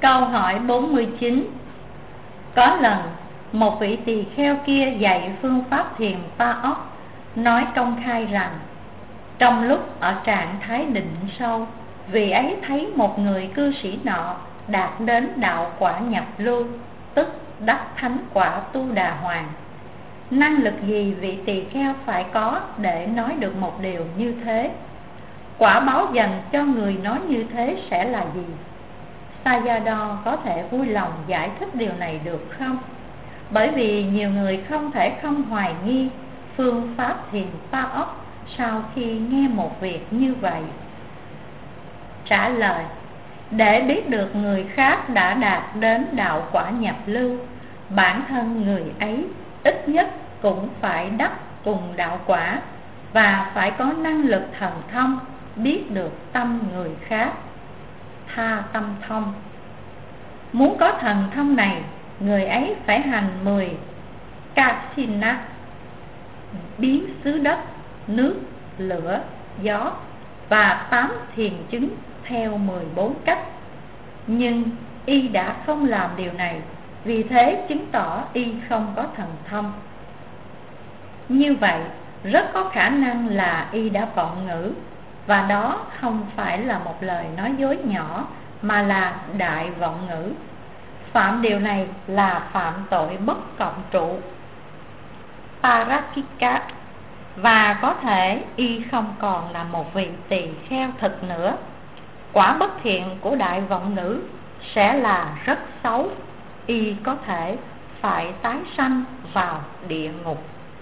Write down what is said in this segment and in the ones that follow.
Câu hỏi 49. Có lần một vị tỳ kheo kia dạy phương pháp thiền Pa ốc, nói công khai rằng trong lúc ở trạng thái định sâu, vị ấy thấy một người cư sĩ nọ đạt đến đạo quả nhập lưu, tức đắc thánh quả Tu Đà Hoàng. Năng lực gì vị tỳ kheo phải có để nói được một điều như thế? Quả báo dành cho người nói như thế sẽ là gì? Sayadaw có thể vui lòng giải thích điều này được không? Bởi vì nhiều người không thể không hoài nghi phương pháp thiền Pa ốc sau khi nghe một việc như vậy. Trả lời: để biết được người khác đã đạt đến đạo quả nhập lưu, bản thân người ấy ít nhất cũng phải đắc cùng đạo quả, và phải có năng lực thần thông biết được tâm người khác, tha tâm thông. Muốn có thần thông này, người ấy phải hành 10 Kasina, biến xứ đất, nước, lửa, gió, và 8 thiền chứng theo 14 cách. Nhưng y đã không làm điều này, vì thế chứng tỏ y không có thần thông. Như vậy, rất có khả năng là y đã vọng ngữ, và đó không phải là một lời nói dối nhỏ, mà là đại vọng ngữ. Phạm điều này là phạm tội bất cộng trụ, Parakika, và có thể y không còn là một vị tỳ kheo thực nữa. Quả bất thiện của đại vọng ngữ sẽ là rất xấu, y có thể phải tái sanh vào địa ngục.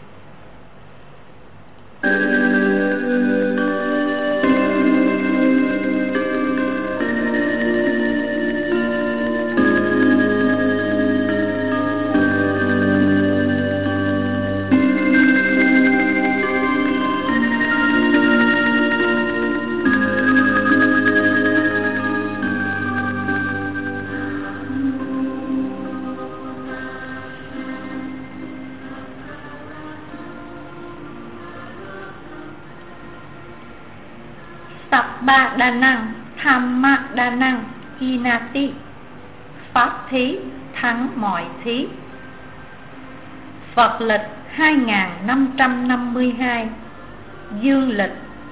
Ba đa năng, tham ma đa năng, hinati, pháp thí thắng mọi thí. Phật lịch 2552, dương lịch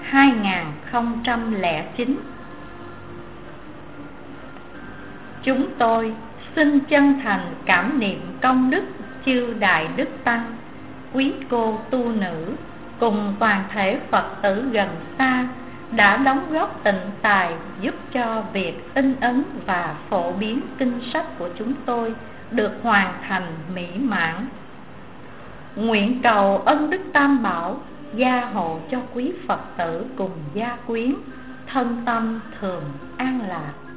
2009. Chúng tôi xin chân thành cảm niệm công đức chư Đại Đức Tăng, quý cô tu nữ cùng toàn thể Phật tử gần xa đã đóng góp tịnh tài giúp cho việc in ấn và phổ biến kinh sách của chúng tôi được hoàn thành mỹ mãn. Nguyện cầu ân đức Tam Bảo gia hộ cho quý Phật tử cùng gia quyến thân tâm thường an lạc.